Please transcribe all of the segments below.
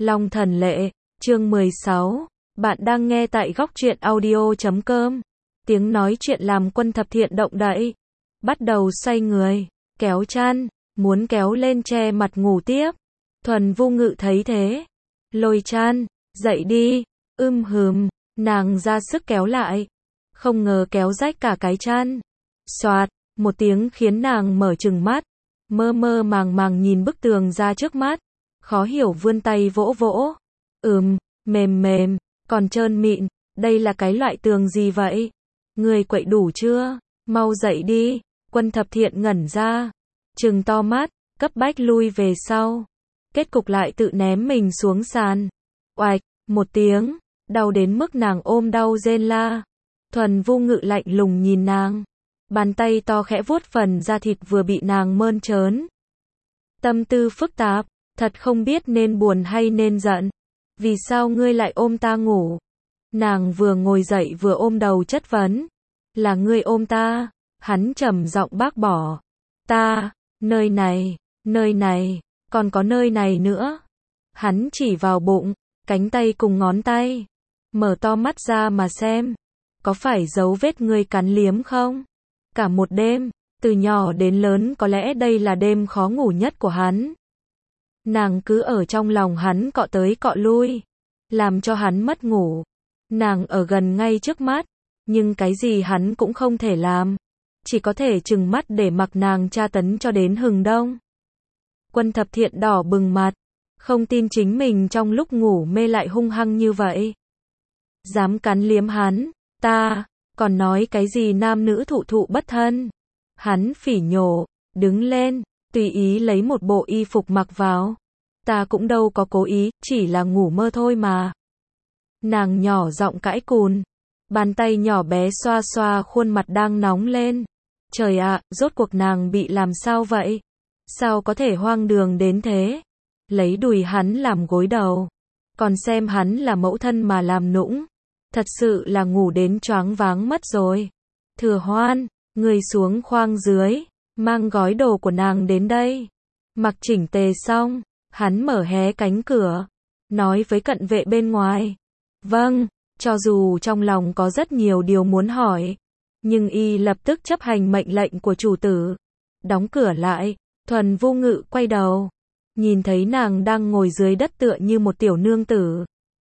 Long Thần Lệ, chương 16. Bạn đang nghe tại góc truyện audio.com. Tiếng nói chuyện làm Quân Thập Thiện động đậy. Bắt đầu xoay người, kéo chăn, muốn kéo lên che mặt ngủ tiếp. Thuần Vô Ngự thấy thế, lôi chăn, dậy đi, nàng ra sức kéo lại. Không ngờ kéo rách cả cái chăn. Xoạt, một tiếng khiến nàng mở trừng mắt, mơ mơ màng màng nhìn bức tường ra trước mắt. Khó hiểu vươn tay vỗ vỗ. Mềm mềm, còn trơn mịn, đây là cái loại tường gì vậy? Người quậy đủ chưa? Mau dậy đi. Quân Thập Thiện ngẩn ra, trừng to mắt, cấp bách lui về sau. Kết cục lại tự ném mình xuống sàn. Oạch, một tiếng, đau đến mức nàng ôm đau rên la. Thuần Vô Ngự lạnh lùng nhìn nàng, bàn tay to khẽ vuốt phần da thịt vừa bị nàng mơn trớn. Tâm tư phức tạp, thật không biết nên buồn hay nên giận. Vì sao ngươi lại ôm ta ngủ? Nàng vừa ngồi dậy vừa ôm đầu chất vấn. Là ngươi ôm ta? Hắn trầm giọng bác bỏ. Ta, nơi này, còn có nơi này nữa. Hắn chỉ vào bụng, cánh tay cùng ngón tay. Mở to mắt ra mà xem. Có phải dấu vết ngươi cắn liếm không? Cả một đêm, từ nhỏ đến lớn có lẽ đây là đêm khó ngủ nhất của hắn. Nàng cứ ở trong lòng hắn cọ tới cọ lui, làm cho hắn mất ngủ. Nàng ở gần ngay trước mắt, nhưng cái gì hắn cũng không thể làm. Chỉ có thể trừng mắt để mặc nàng tra tấn cho đến hừng đông. Quân Thập Thiện đỏ bừng mặt, không tin chính mình trong lúc ngủ mê lại hung hăng như vậy. Dám cắn liếm hắn, ta, còn nói cái gì nam nữ thụ thụ bất thân. Hắn phỉ nhổ, đứng lên, tùy ý lấy một bộ y phục mặc vào. Ta cũng đâu có cố ý, chỉ là ngủ mơ thôi mà. Nàng nhỏ giọng cãi cùn, bàn tay nhỏ bé xoa xoa khuôn mặt đang nóng lên. Trời ạ, rốt cuộc nàng bị làm sao vậy? Sao có thể hoang đường đến thế? Lấy đùi hắn làm gối đầu, còn xem hắn là mẫu thân mà làm nũng. Thật sự là ngủ đến choáng váng mất rồi. Thừa Hoan, người xuống khoang dưới, mang gói đồ của nàng đến đây. Mặc chỉnh tề xong, hắn mở hé cánh cửa, nói với cận vệ bên ngoài. Vâng, cho dù trong lòng có rất nhiều điều muốn hỏi, nhưng y lập tức chấp hành mệnh lệnh của chủ tử. Đóng cửa lại, Thuần Vô Ngự quay đầu, nhìn thấy nàng đang ngồi dưới đất tựa như một tiểu nương tử.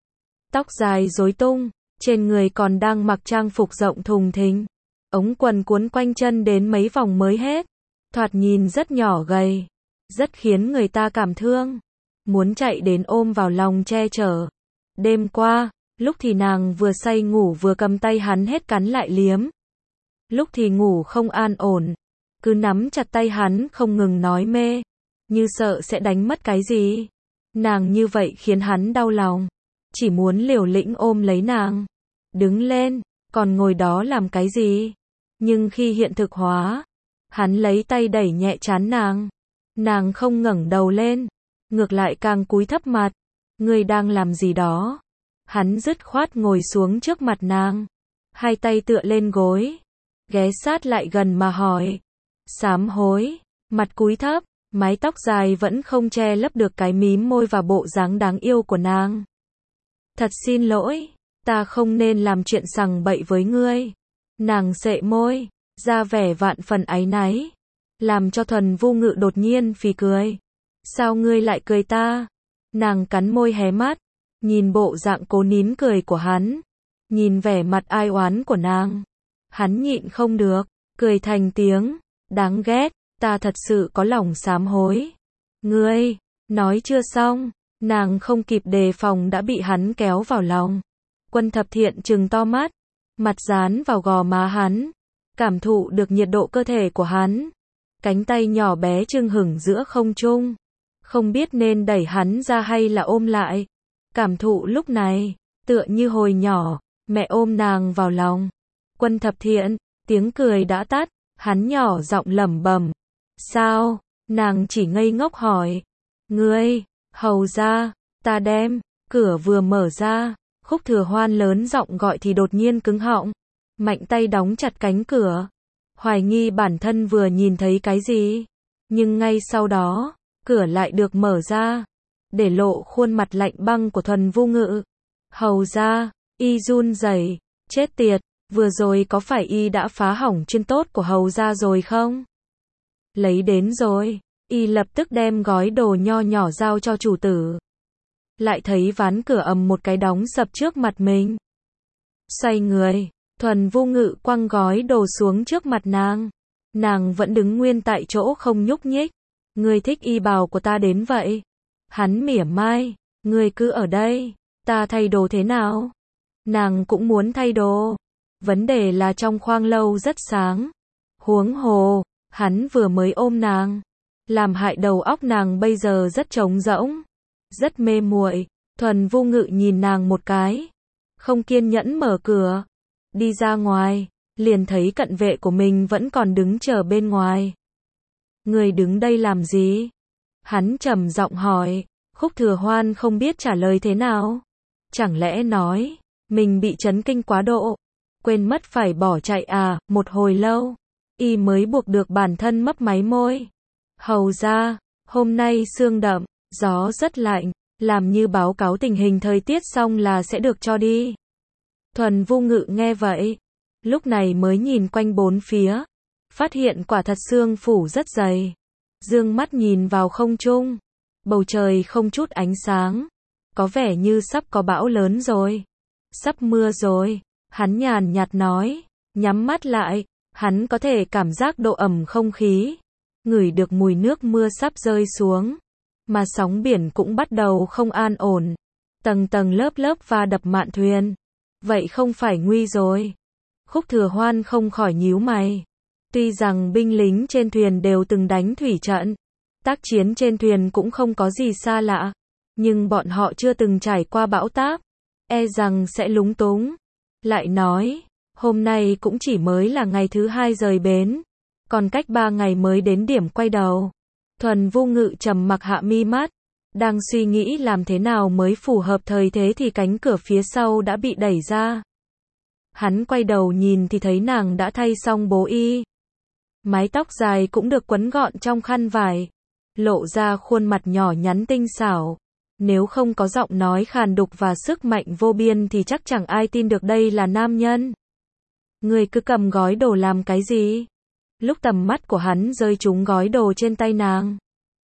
Tóc dài rối tung, trên người còn đang mặc trang phục rộng thùng thình, ống quần cuốn quanh chân đến mấy vòng mới hết. Thoạt nhìn rất nhỏ gầy, rất khiến người ta cảm thương, muốn chạy đến ôm vào lòng che chở. Đêm qua, lúc thì nàng vừa say ngủ vừa cầm tay hắn hết cắn lại liếm. Lúc thì ngủ không an ổn, cứ nắm chặt tay hắn không ngừng nói mê, như sợ sẽ đánh mất cái gì. Nàng như vậy khiến hắn đau lòng, chỉ muốn liều lĩnh ôm lấy nàng. Đứng lên, còn ngồi đó làm cái gì? Nhưng khi hiện thực hóa, hắn lấy tay đẩy nhẹ trán nàng. Nàng không ngẩng đầu lên, ngược lại càng cúi thấp mặt. Ngươi đang làm gì đó? Hắn dứt khoát ngồi xuống trước mặt nàng, hai tay tựa lên gối, ghé sát lại gần mà hỏi. Sám hối, mặt cúi thấp, mái tóc dài vẫn không che lấp được cái mím môi và bộ dáng đáng yêu của nàng. Thật xin lỗi, ta không nên làm chuyện sằng bậy với ngươi. Nàng sệ môi, ra vẻ vạn phần áy náy, làm cho Thuần Vô Ngự đột nhiên phì cười. Sao ngươi lại cười ta? Nàng cắn môi hé mắt, nhìn bộ dạng cố nín cười của hắn, nhìn vẻ mặt ai oán của nàng. Hắn nhịn không được, cười thành tiếng. Đáng ghét, ta thật sự có lòng sám hối. Ngươi, nói chưa xong, nàng không kịp đề phòng đã bị hắn kéo vào lòng. Quân Thập Thiện trừng to mắt, mặt dán vào gò má hắn, cảm thụ được nhiệt độ cơ thể của hắn. Cánh tay nhỏ bé chưng hửng giữa không trung, không biết nên đẩy hắn ra hay là ôm lại. Cảm thụ lúc này, tựa như hồi nhỏ, mẹ ôm nàng vào lòng. Quân Thập Thiện, tiếng cười đã tắt, hắn nhỏ giọng lẩm bẩm. Sao? Nàng chỉ ngây ngốc hỏi. Ngươi, hầu ra, ta đem. Cửa vừa mở ra, Khúc Thừa Hoan lớn giọng gọi thì đột nhiên cứng họng, mạnh tay đóng chặt cánh cửa, hoài nghi bản thân vừa nhìn thấy cái gì. Nhưng ngay sau đó, cửa lại được mở ra. để lộ khuôn mặt lạnh băng của Thuần Vô Ngự. Hầu ra, y run rẩy, chết tiệt, vừa rồi có phải y đã phá hỏng chuyên tốt của hầu ra rồi không? Lấy đến rồi, y lập tức đem gói đồ nho nhỏ giao cho chủ tử. Lại thấy ván cửa ầm một cái đóng sập trước mặt mình. Xoay người, Thuần Vô Ngự quăng gói đồ xuống trước mặt nàng. Nàng vẫn đứng nguyên tại chỗ không nhúc nhích. Ngươi thích y bào của ta đến vậy? Hắn mỉa mai, ngươi cứ ở đây, ta thay đồ thế nào? Nàng cũng muốn thay đồ. Vấn đề là trong khoang lâu rất sáng. Huống hồ, hắn vừa mới ôm nàng, làm hại đầu óc nàng bây giờ rất trống rỗng, rất mê muội. Thuần Vô Ngự nhìn nàng một cái, không kiên nhẫn mở cửa, đi ra ngoài, liền thấy cận vệ của mình vẫn còn đứng chờ bên ngoài. Người đứng đây làm gì? Hắn trầm giọng hỏi. Khúc Thừa Hoan không biết trả lời thế nào. Chẳng lẽ nói, mình bị chấn kinh quá độ, quên mất phải bỏ chạy à? Một hồi lâu, y mới buộc được bản thân mấp máy môi. Hầu ra, hôm nay sương đậm, gió rất lạnh, làm như báo cáo tình hình thời tiết xong là sẽ được cho đi. Thuần Vô Ngự nghe vậy, lúc này mới nhìn quanh bốn phía, phát hiện quả thật sương phủ rất dày. Dương mắt nhìn vào không trung, bầu trời không chút ánh sáng, có vẻ như sắp có bão lớn rồi, sắp mưa rồi. Hắn nhàn nhạt nói, nhắm mắt lại, hắn có thể cảm giác độ ẩm không khí, ngửi được mùi nước mưa sắp rơi xuống, mà sóng biển cũng bắt đầu không an ổn, tầng tầng lớp lớp va đập mạn thuyền. Vậy không phải nguy rồi? Khúc Thừa Hoan không khỏi nhíu mày. Tuy rằng binh lính trên thuyền đều từng đánh thủy trận, tác chiến trên thuyền cũng không có gì xa lạ, nhưng bọn họ chưa từng trải qua bão táp, e rằng sẽ lúng túng. Lại nói, hôm nay cũng chỉ mới là ngày thứ 2 rời bến, còn cách 3 ngày mới đến điểm quay đầu. Thuần Vô Ngự trầm mặc hạ mi mắt, đang suy nghĩ làm thế nào mới phù hợp thời thế thì cánh cửa phía sau đã bị đẩy ra. Hắn quay đầu nhìn thì thấy nàng đã thay xong bố y. Mái tóc dài cũng được quấn gọn trong khăn vải, lộ ra khuôn mặt nhỏ nhắn tinh xảo. Nếu không có giọng nói khàn đục và sức mạnh vô biên thì chắc chẳng ai tin được đây là nam nhân. Người cứ cầm gói đồ làm cái gì? Lúc tầm mắt của hắn rơi trúng gói đồ trên tay nàng,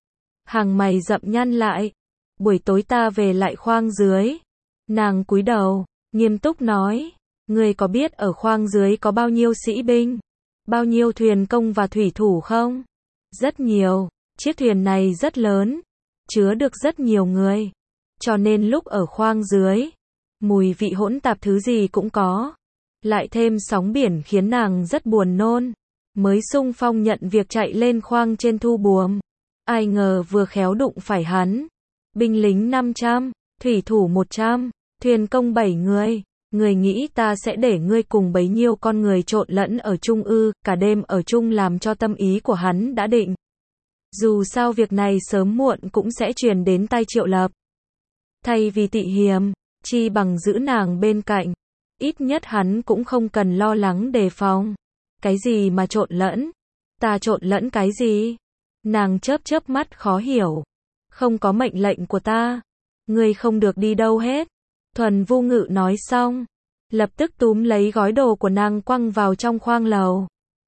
hàng mày rậm nhăn lại. Buổi tối ta về lại khoang dưới. Nàng cúi đầu, nghiêm túc nói, người có biết ở khoang dưới có bao nhiêu sĩ binh, bao nhiêu thuyền công và thủy thủ không? Rất nhiều, chiếc thuyền này rất lớn, chứa được rất nhiều người, cho nên lúc ở khoang dưới, mùi vị hỗn tạp thứ gì cũng có. Lại thêm sóng biển khiến nàng rất buồn nôn, mới xung phong nhận việc chạy lên khoang trên thu buồm. Ai ngờ vừa khéo đụng phải hắn. Binh lính 500, thủy thủ 100, thuyền công 7 người. Người nghĩ ta sẽ để ngươi cùng bấy nhiêu con người trộn lẫn ở chung ư? Cả đêm ở chung làm cho tâm ý của hắn đã định. Dù sao việc này sớm muộn cũng sẽ truyền đến tai Triệu Lập. Thay vì tị hiềm, chi bằng giữ nàng bên cạnh. Ít nhất hắn cũng không cần lo lắng đề phòng. Cái gì mà trộn lẫn? Ta trộn lẫn cái gì? Nàng chớp chớp mắt khó hiểu. Không có mệnh lệnh của ta, ngươi không được đi đâu hết. Thuần Vô Ngự nói xong, lập tức túm lấy gói đồ của nàng quăng vào trong khoang lầu.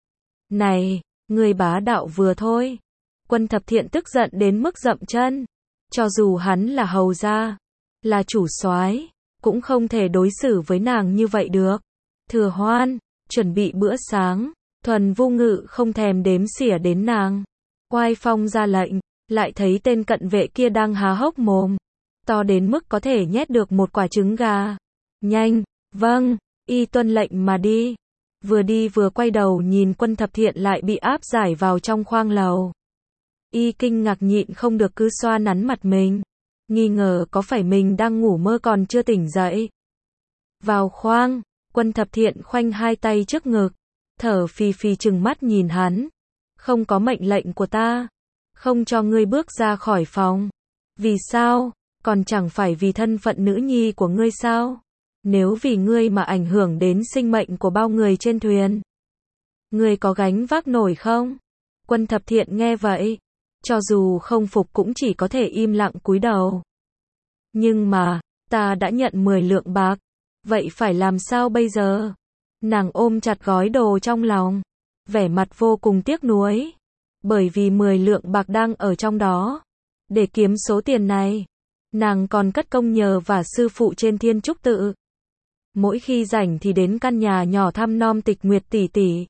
Này, ngươi bá đạo vừa thôi. Quân Thập Thiện tức giận đến mức dậm chân. Cho dù hắn là hầu gia, là chủ soái, cũng không thể đối xử với nàng như vậy được. Thừa Hoan, chuẩn bị bữa sáng. Thuần Vô Ngự không thèm đếm xỉa đến nàng. Oai phong ra lệnh, lại thấy tên cận vệ kia đang há hốc mồm, to đến mức có thể nhét được một quả trứng gà. Nhanh, vâng, y tuân lệnh mà đi. Vừa đi vừa quay đầu nhìn Quân Thập Thiện lại bị áp giải vào trong khoang lầu. Y kinh ngạc nhịn không được cứ xoa nắn mặt mình, nghi ngờ có phải mình đang ngủ mơ còn chưa tỉnh dậy. Vào khoang, Quân Thập Thiện khoanh hai tay trước ngực, thở phì phì trừng mắt nhìn hắn. Không có mệnh lệnh của ta, không cho ngươi bước ra khỏi phòng. Vì sao? Còn chẳng phải vì thân phận nữ nhi của ngươi sao? Nếu vì ngươi mà ảnh hưởng đến sinh mệnh của bao người trên thuyền, ngươi có gánh vác nổi không? Quân Thập Thiện nghe vậy, cho dù không phục cũng chỉ có thể im lặng cúi đầu. Nhưng mà, ta đã nhận 10 lượng bạc. Vậy phải làm sao bây giờ? Nàng ôm chặt gói đồ trong lòng. Vẻ mặt vô cùng tiếc nuối. Bởi vì 10 lượng bạc đang ở trong đó. Để kiếm số tiền này, nàng còn cất công nhờ và sư phụ trên Thiên Trúc Tự. Mỗi khi rảnh thì đến căn nhà nhỏ thăm nom Tịch Nguyệt tỷ tỷ.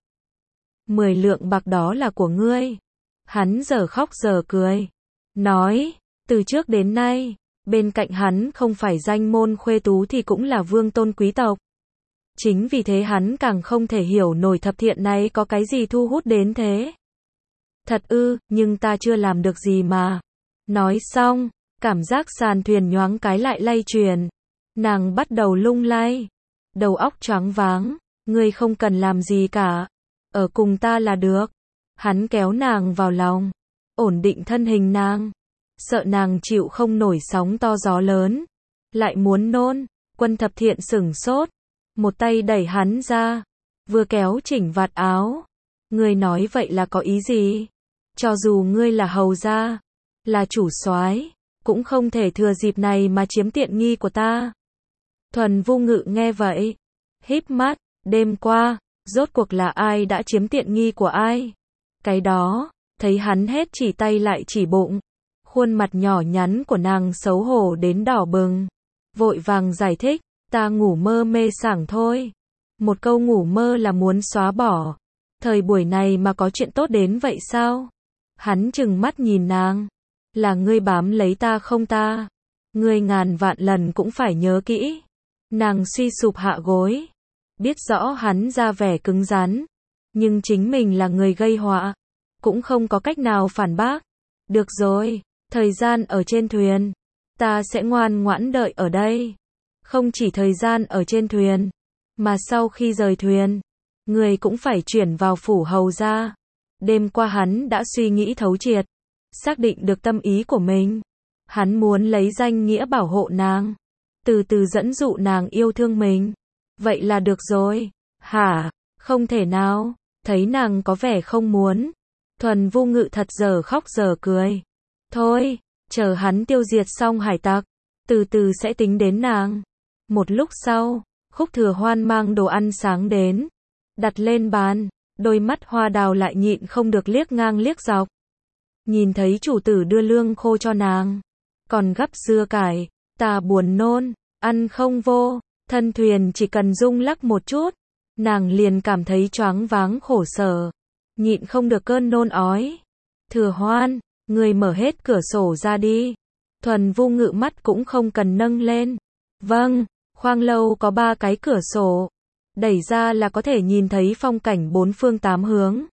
10 lượng bạc đó là của ngươi. Hắn giờ khóc giờ cười. Nói, từ trước đến nay, bên cạnh hắn không phải danh môn khuê tú thì cũng là vương tôn quý tộc. Chính vì thế hắn càng không thể hiểu nổi thập thiện này có cái gì thu hút đến thế. Thật ư, nhưng ta chưa làm được gì mà. Nói xong, cảm giác sàn thuyền nhoáng cái lại lay chuyển. Nàng bắt đầu lung lay. Đầu óc choáng váng. Ngươi không cần làm gì cả. Ở cùng ta là được. Hắn kéo nàng vào lòng. Ổn định thân hình nàng. Sợ nàng chịu không nổi sóng to gió lớn. Lại muốn nôn. Quân thập thiện sửng sốt. Một tay đẩy hắn ra. Vừa kéo chỉnh vạt áo. Ngươi nói vậy là có ý gì? Cho dù ngươi là hầu gia, là chủ soái, cũng không thể thừa dịp này mà chiếm tiện nghi của ta. Thuần Vô Ngự nghe vậy, híp mắt, đêm qua, rốt cuộc là ai đã chiếm tiện nghi của ai? Cái đó, thấy hắn hết chỉ tay lại chỉ bụng. Khuôn mặt nhỏ nhắn của nàng xấu hổ đến đỏ bừng. Vội vàng giải thích, ta ngủ mơ mê sảng thôi. Một câu ngủ mơ là muốn xóa bỏ. Thời buổi này mà có chuyện tốt đến vậy sao? Hắn trừng mắt nhìn nàng. Là ngươi bám lấy ta không ta? Ngươi ngàn vạn lần cũng phải nhớ kỹ. Nàng suy sụp hạ gối. Biết rõ hắn ra vẻ cứng rắn. Nhưng chính mình là người gây họa. Cũng không có cách nào phản bác. Được rồi, thời gian ở trên thuyền. Ta sẽ ngoan ngoãn đợi ở đây. Không chỉ thời gian ở trên thuyền. Mà sau khi rời thuyền. Người cũng phải chuyển vào phủ hầu gia. Đêm qua hắn đã suy nghĩ thấu triệt. Xác định được tâm ý của mình. Hắn muốn lấy danh nghĩa bảo hộ nàng. Từ từ dẫn dụ nàng yêu thương mình. Vậy là được rồi. Hả? Không thể nào. Thấy nàng có vẻ không muốn. Thuần Vô Ngự thật giờ khóc giờ cười. Thôi, chờ hắn tiêu diệt xong hải tặc. Từ từ sẽ tính đến nàng. Một lúc sau, Khúc Thừa Hoan mang đồ ăn sáng đến. Đặt lên bàn. Đôi mắt hoa đào lại nhịn không được liếc ngang liếc dọc. Nhìn thấy chủ tử đưa lương khô cho nàng. Còn gắp dưa cải. Ta buồn nôn. Ăn không vô. Thân thuyền chỉ cần rung lắc một chút. Nàng liền cảm thấy choáng váng khổ sở. Nhịn không được cơn nôn ói. Thừa Hoan, người mở hết cửa sổ ra đi. Thuần Vô Ngự mắt cũng không cần nâng lên. Vâng, khoang lâu có 3 cái cửa sổ. Đẩy ra là có thể nhìn thấy phong cảnh 4 phương 8 hướng.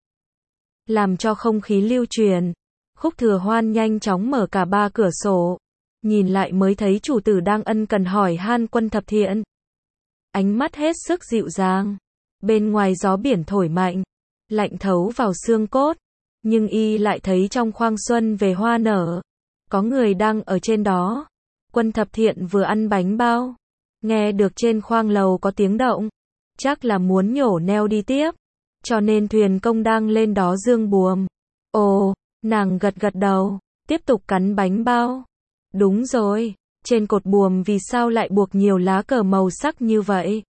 Làm cho không khí lưu truyền. Khúc Thừa Hoan nhanh chóng mở cả 3 cửa sổ. Nhìn lại mới thấy chủ tử đang ân cần hỏi han Quân Thập Thiện. Ánh mắt hết sức dịu dàng. Bên ngoài gió biển thổi mạnh. Lạnh thấu vào xương cốt. Nhưng y lại thấy trong khoang xuân về hoa nở. Có người đang ở trên đó. Quân Thập Thiện vừa ăn bánh bao. Nghe được trên khoang lầu có tiếng động. Chắc là muốn nhổ neo đi tiếp. Cho nên thuyền công đang lên đó dương buồm. Ồ, nàng gật gật đầu. Tiếp tục cắn bánh bao. Đúng rồi. Trên cột buồm vì sao lại buộc nhiều lá cờ màu sắc như vậy?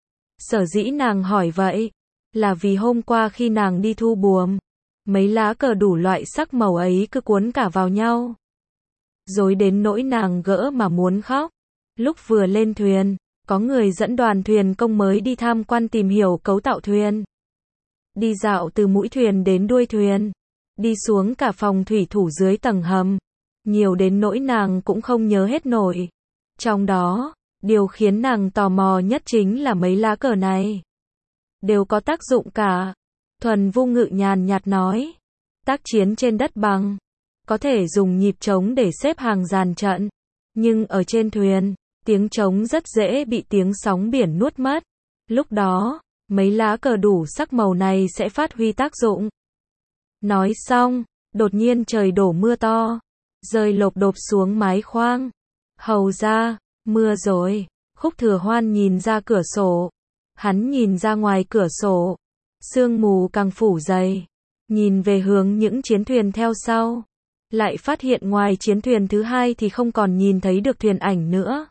Sở dĩ nàng hỏi vậy. Là vì hôm qua khi nàng đi thu buồm. Mấy lá cờ đủ loại sắc màu ấy cứ cuốn cả vào nhau. Rối đến nỗi nàng gỡ mà muốn khóc. Lúc vừa lên thuyền, có người dẫn đoàn thuyền công mới đi tham quan tìm hiểu cấu tạo thuyền. Đi dạo từ mũi thuyền đến đuôi thuyền. Đi xuống cả phòng thủy thủ dưới tầng hầm. Nhiều đến nỗi nàng cũng không nhớ hết nổi. Trong đó, điều khiến nàng tò mò nhất chính là mấy lá cờ này. Đều có tác dụng cả. Thuần Vô Ngự nhàn nhạt nói. Tác chiến trên đất bằng. Có thể dùng nhịp trống để xếp hàng dàn trận. Nhưng ở trên thuyền, tiếng trống rất dễ bị tiếng sóng biển nuốt mất. Lúc đó, mấy lá cờ đủ sắc màu này sẽ phát huy tác dụng. Nói xong, đột nhiên trời đổ mưa to. Rơi lộp độp xuống mái khoang. Hầu ra, mưa rồi. Khúc Thừa Hoan nhìn ra cửa sổ. Hắn nhìn ra ngoài cửa sổ. Sương mù càng phủ dày. Nhìn về hướng những chiến thuyền theo sau. lại phát hiện ngoài chiến thuyền thứ hai thì không còn nhìn thấy được thuyền ảnh nữa.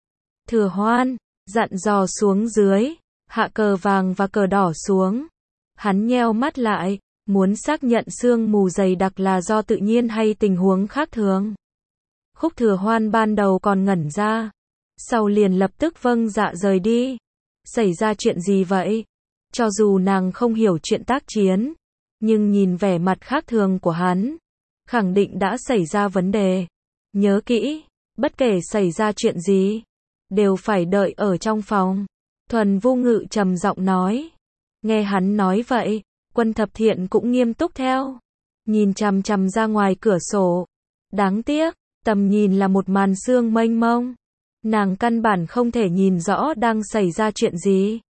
Thừa Hoan dặn dò xuống dưới, hạ cờ vàng và cờ đỏ xuống. Hắn nheo mắt lại, muốn xác nhận sương mù dày đặc là do tự nhiên hay tình huống khác thường. Khúc Thừa Hoan ban đầu còn ngẩn ra, sau liền lập tức vâng dạ rời đi. Xảy ra chuyện gì vậy? Cho dù nàng không hiểu chuyện tác chiến, nhưng nhìn vẻ mặt khác thường của hắn, khẳng định đã xảy ra vấn đề. Nhớ kỹ, bất kể xảy ra chuyện gì, đều phải đợi ở trong phòng. Thuần Vô Ngự trầm giọng nói. Nghe hắn nói vậy, Quân Thập Thiện cũng nghiêm túc theo, nhìn chằm chằm ra ngoài cửa sổ. Đáng tiếc, tầm nhìn là một màn sương mênh mông, nàng căn bản không thể nhìn rõ đang xảy ra chuyện gì.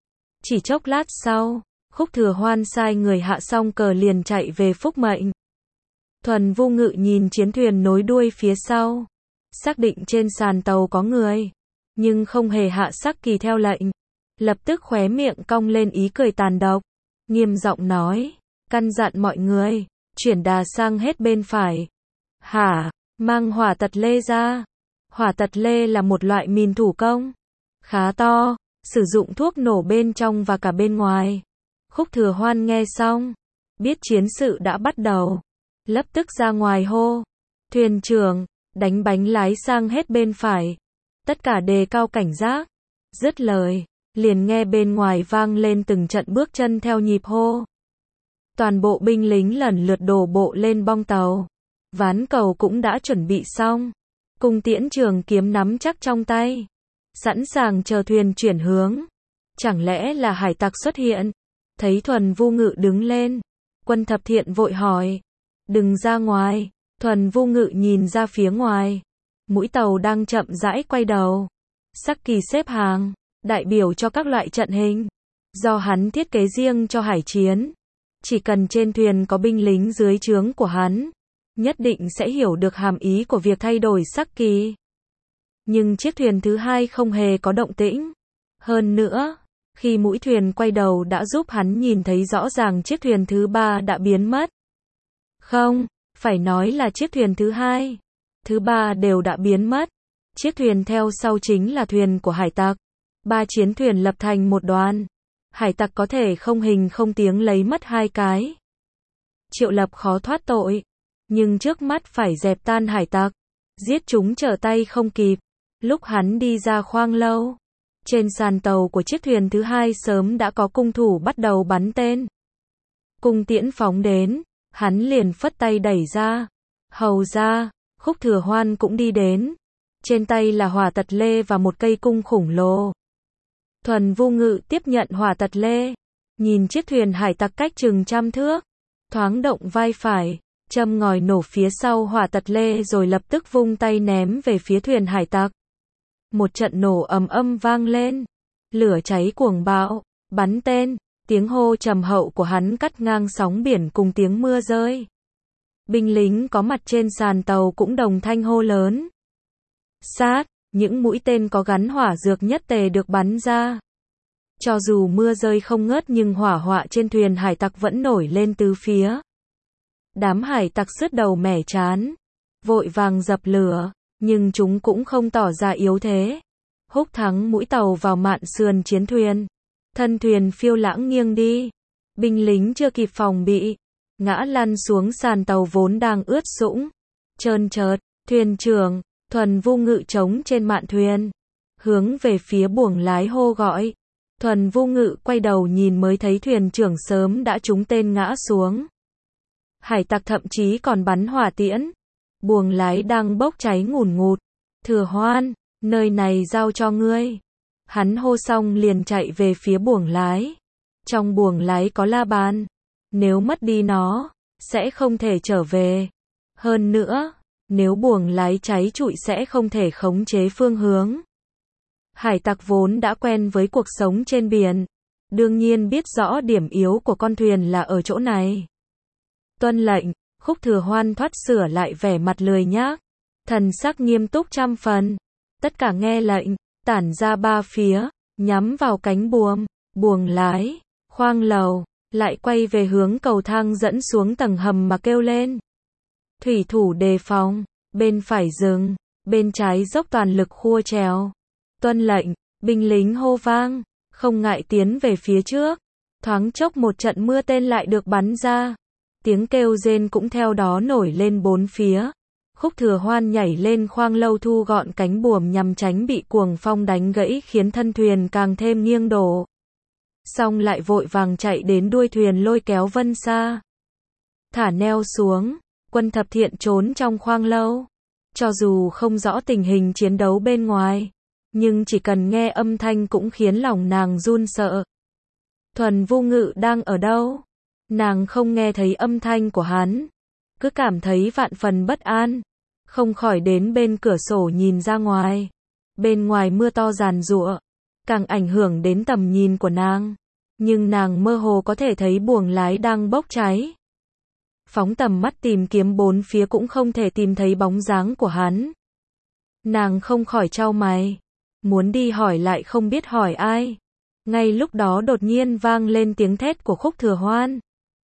Chỉ chốc lát sau, Khúc Thừa Hoan sai người hạ xong cờ liền chạy về Phúc Mệnh. Thuần Vô Ngự nhìn chiến thuyền nối đuôi phía sau, xác định trên sàn tàu có người, nhưng không hề hạ sắc kỳ theo lệnh, lập tức khóe miệng cong lên ý cười tàn độc, nghiêm giọng nói, căn dặn mọi người, chuyển đà sang hết bên phải. Hả? Mang hỏa tật lê ra. Hỏa tật lê là một loại mìn thủ công, khá to, sử dụng thuốc nổ bên trong và cả bên ngoài. Khúc Thừa Hoan nghe xong, biết chiến sự đã bắt đầu, lập tức ra ngoài hô, thuyền trưởng, đánh bánh lái sang hết bên phải. Tất cả đề cao cảnh giác. Dứt lời, liền nghe bên ngoài vang lên từng trận bước chân theo nhịp hô. Toàn bộ binh lính lần lượt đổ bộ lên bong tàu. Ván cầu cũng đã chuẩn bị xong. Cung tiễn trường kiếm nắm chắc trong tay, sẵn sàng chờ thuyền chuyển hướng. Chẳng lẽ là hải tặc xuất hiện? Thấy Thuần Vô Ngự đứng lên, Quân Thập Thiện vội hỏi, đừng ra ngoài. Thuần Vô Ngự nhìn ra phía ngoài, mũi tàu đang chậm rãi quay đầu, sắc kỳ xếp hàng, đại biểu cho các loại trận hình, do hắn thiết kế riêng cho hải chiến. Chỉ cần trên thuyền có binh lính dưới trướng của hắn, nhất định sẽ hiểu được hàm ý của việc thay đổi sắc kỳ. Nhưng chiếc thuyền thứ hai không hề có động tĩnh. Hơn nữa, khi mũi thuyền quay đầu đã giúp hắn nhìn thấy rõ ràng chiếc thuyền thứ ba đã biến mất. Không, phải nói là chiếc thuyền thứ hai, thứ ba đều đã biến mất. Chiếc thuyền theo sau chính là thuyền của hải tặc. Ba chiến thuyền lập thành một đoàn. Hải tặc có thể không hình không tiếng lấy mất hai cái. Triệu Lập khó thoát tội, nhưng trước mắt phải dẹp tan hải tặc, giết chúng trở tay không kịp. Lúc hắn đi ra khoang lâu, trên sàn tàu của chiếc thuyền thứ hai sớm đã có cung thủ bắt đầu bắn tên. Cung tiễn phóng đến, hắn liền phất tay đẩy ra. Hầu ra, Khúc Thừa Hoan cũng đi đến. Trên tay là hỏa tật lê và một cây cung khủng lồ. Thuần Vô Ngự tiếp nhận hỏa tật lê, nhìn chiếc thuyền hải tặc cách chừng 100 thước, thoáng động vai phải, châm ngòi nổ phía sau hỏa tật lê rồi lập tức vung tay ném về phía thuyền hải tặc. Một trận nổ ầm ầm vang lên, lửa cháy cuồng bạo, bắn tên, tiếng hô trầm hậu của hắn cắt ngang sóng biển cùng tiếng mưa rơi. Binh lính có mặt trên sàn tàu cũng đồng thanh hô lớn. Sát, những mũi tên có gắn hỏa dược nhất tề được bắn ra. Cho dù mưa rơi không ngớt nhưng hỏa hoạ trên thuyền hải tặc vẫn nổi lên tứ phía. Đám hải tặc sứt đầu mẻ trán, vội vàng dập lửa, nhưng chúng cũng không tỏ ra yếu thế. Húc thắng mũi tàu vào mạn sườn chiến thuyền. Thân thuyền phiêu lãng nghiêng đi. Binh lính chưa kịp phòng bị, ngã lăn xuống sàn tàu vốn đang ướt sũng, trơn trượt. Thuyền trưởng, Thuần Vô Ngự trống trên mạn thuyền, hướng về phía buồng lái hô gọi. Thuần Vô Ngự quay đầu nhìn mới thấy thuyền trưởng sớm đã trúng tên ngã xuống. Hải tặc thậm chí còn bắn hỏa tiễn. Buồng lái đang bốc cháy ngùn ngụt. Thừa Hoan, nơi này giao cho ngươi. Hắn hô xong liền chạy về phía buồng lái. Trong buồng lái có la bàn. Nếu mất đi nó, sẽ không thể trở về. Hơn nữa, nếu buồng lái cháy trụi sẽ không thể khống chế phương hướng. Hải tặc vốn đã quen với cuộc sống trên biển, đương nhiên biết rõ điểm yếu của con thuyền là ở chỗ này. Tuân lệnh, Khúc Thừa Hoan thoát sửa lại vẻ mặt lười nhác, thần sắc nghiêm túc 100 phần. Tất cả nghe lệnh, tản ra ba phía, nhắm vào cánh buồm, buồng lái, khoang lầu, lại quay về hướng cầu thang dẫn xuống tầng hầm mà kêu lên. thủy thủ đề phòng, bên phải dừng, bên trái dốc toàn lực khua chèo. Tuân lệnh, binh lính hô vang, không ngại tiến về phía trước. Thoáng chốc một trận mưa tên lại được bắn ra. Tiếng kêu rên cũng theo đó nổi lên bốn phía. Khúc Thừa Hoan nhảy lên khoang lâu thu gọn cánh buồm nhằm tránh bị cuồng phong đánh gãy khiến thân thuyền càng thêm nghiêng đổ. Xong lại vội vàng chạy đến đuôi thuyền lôi kéo Vân Sa. Thả neo xuống, Quân Thập Thiện trốn trong khoang lâu. Cho dù không rõ tình hình chiến đấu bên ngoài, nhưng chỉ cần nghe âm thanh cũng khiến lòng nàng run sợ. Thuần Vô Ngự đang ở đâu? Nàng không nghe thấy âm thanh của hắn, cứ cảm thấy vạn phần bất an, không khỏi đến bên cửa sổ nhìn ra ngoài. Bên ngoài mưa to giàn giụa, càng ảnh hưởng đến tầm nhìn của nàng, nhưng nàng mơ hồ có thể thấy buồng lái đang bốc cháy. Phóng tầm mắt tìm kiếm bốn phía cũng không thể tìm thấy bóng dáng của hắn. Nàng không khỏi chau mày, muốn đi hỏi lại không biết hỏi ai. Ngay lúc đó đột nhiên vang lên tiếng thét của Khúc Thừa Hoan.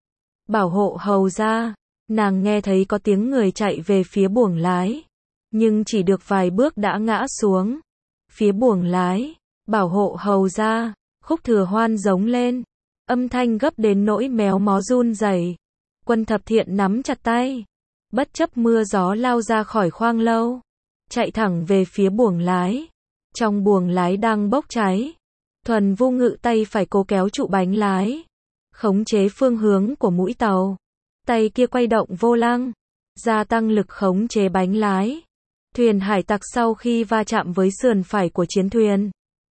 Bảo hộ hầu ra. Nàng nghe thấy có tiếng người chạy về phía buồng lái, nhưng chỉ được vài bước đã ngã xuống. Phía buồng lái, bảo hộ hầu ra, Khúc Thừa Hoan giống lên, âm thanh gấp đến nỗi méo mó run rẩy. Quân Thập Thiện nắm chặt tay, bất chấp mưa gió lao ra khỏi khoang lâu, chạy thẳng về phía buồng lái. Trong buồng lái đang bốc cháy, Thuần Vô Ngự tay phải cố kéo trụ bánh lái, khống chế phương hướng của mũi tàu. Tay kia quay động vô lăng, gia tăng lực khống chế bánh lái. Thuyền hải tặc sau khi va chạm với sườn phải của chiến thuyền,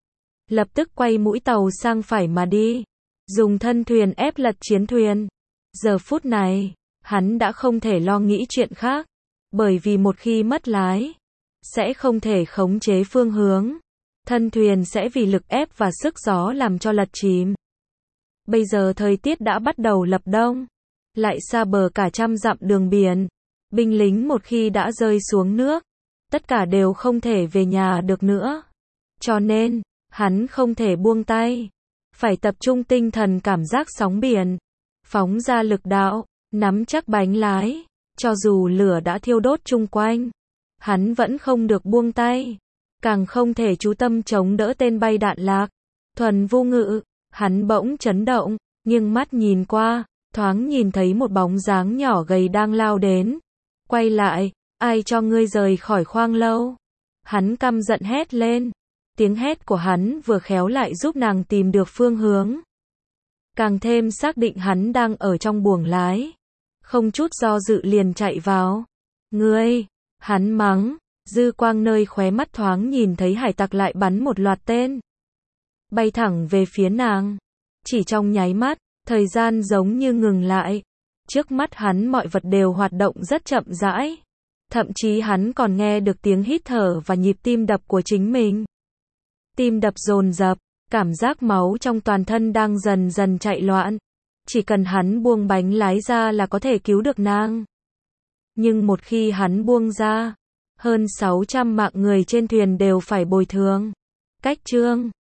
lập tức quay mũi tàu sang phải mà đi, dùng thân thuyền ép lật chiến thuyền. Giờ phút này, hắn đã không thể lo nghĩ chuyện khác, bởi vì một khi mất lái, sẽ không thể khống chế phương hướng. Thân thuyền sẽ vì lực ép và sức gió làm cho lật chìm. Bây giờ thời tiết đã bắt đầu lập đông, lại xa bờ cả trăm dặm đường biển. Binh lính một khi đã rơi xuống nước, tất cả đều không thể về nhà được nữa. Cho nên, hắn không thể buông tay, phải tập trung tinh thần cảm giác sóng biển, phóng ra lực đạo, nắm chắc bánh lái. Cho dù lửa đã thiêu đốt chung quanh, hắn vẫn không được buông tay, càng không thể chú tâm chống đỡ tên bay đạn lạc. Thuần Vô Ngự, hắn bỗng chấn động, nghiêng mắt nhìn qua, thoáng nhìn thấy một bóng dáng nhỏ gầy đang lao đến. Quay lại, ai cho ngươi rời khỏi khoang lâu? Hắn căm giận hét lên. Tiếng hét của hắn vừa khéo lại giúp nàng tìm được phương hướng, càng thêm xác định hắn đang ở trong buồng lái. Không chút do dự liền chạy vào. Ngươi, hắn mắng, dư quang nơi khóe mắt thoáng nhìn thấy hải tặc lại bắn một loạt tên, bay thẳng về phía nàng. Chỉ trong nháy mắt, thời gian giống như ngừng lại. Trước mắt hắn mọi vật đều hoạt động rất chậm rãi. Thậm chí hắn còn nghe được tiếng hít thở và nhịp tim đập của chính mình. Tim đập dồn dập, cảm giác máu trong toàn thân đang dần dần chạy loạn. Chỉ cần hắn buông bánh lái ra là có thể cứu được nàng. Nhưng một khi hắn buông ra, hơn 600 mạng người trên thuyền đều phải bồi thường. Cách chương